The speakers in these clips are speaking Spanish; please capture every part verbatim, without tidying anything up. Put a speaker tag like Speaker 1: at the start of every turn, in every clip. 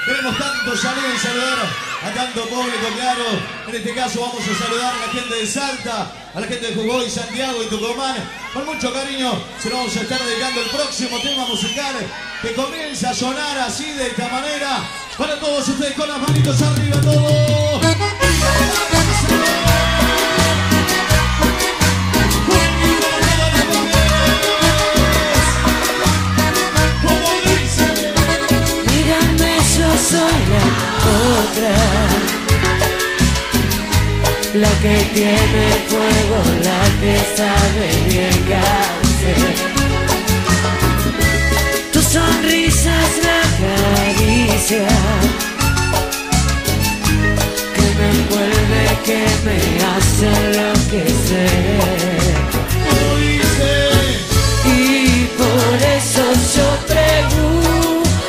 Speaker 1: Tenemos tanto saludo y saludar a tanto público, claro. En este caso vamos a saludar a la gente de Salta, a la gente de Jujuy, Santiago y Tucumán. Con mucho cariño se lo vamos a estar dedicando el próximo tema musical que comienza a sonar así de esta manera. Para todos ustedes con las manitos arriba, todos.
Speaker 2: La que tiene fuego, la que sabe bien qué hacer. Tu sonrisa es la caricia que me envuelve, que me hace enloquecer. Y por eso yo pregunto,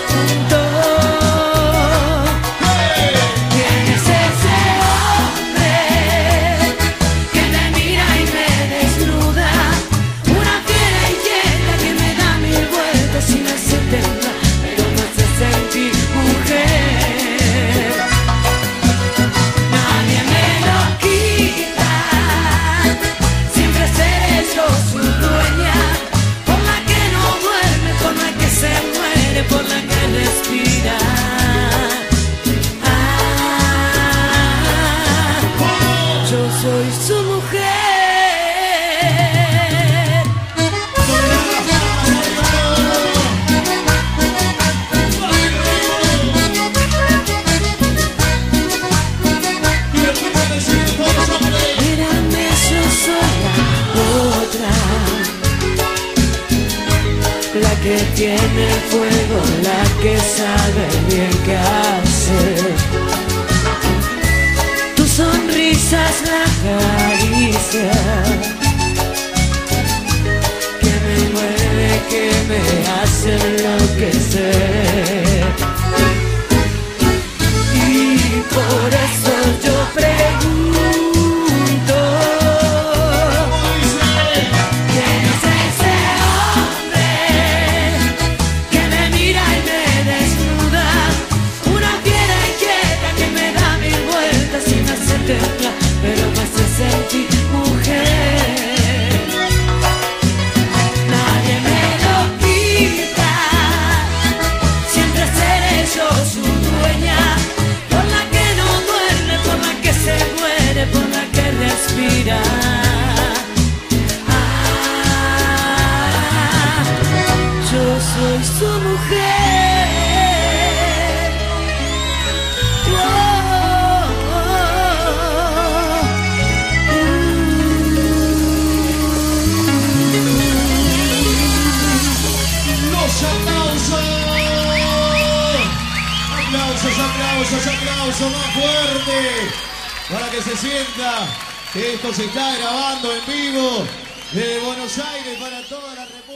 Speaker 2: soy su mujer. Mírame, yo soy la otra, la que tiene fuego, la que sabe bien qué hacer. Sonrisa es la caricia que me mueve, que me hace enloquecer. Y por eso yo pregunto, ¿quién es ese hombre que me mira y me desnuda? Una fiera inquieta que me da mil vueltas y me hace temblar, pero me hace sentir mujer. Nadie me lo quita, siempre seré yo su dueña, por la que no duerme, por la que se muere, por la que respira. Ah, yo soy su mujer.
Speaker 1: Aplausos, aplausos más fuerte para que se sienta que esto se está grabando en vivo de Buenos Aires para toda la República.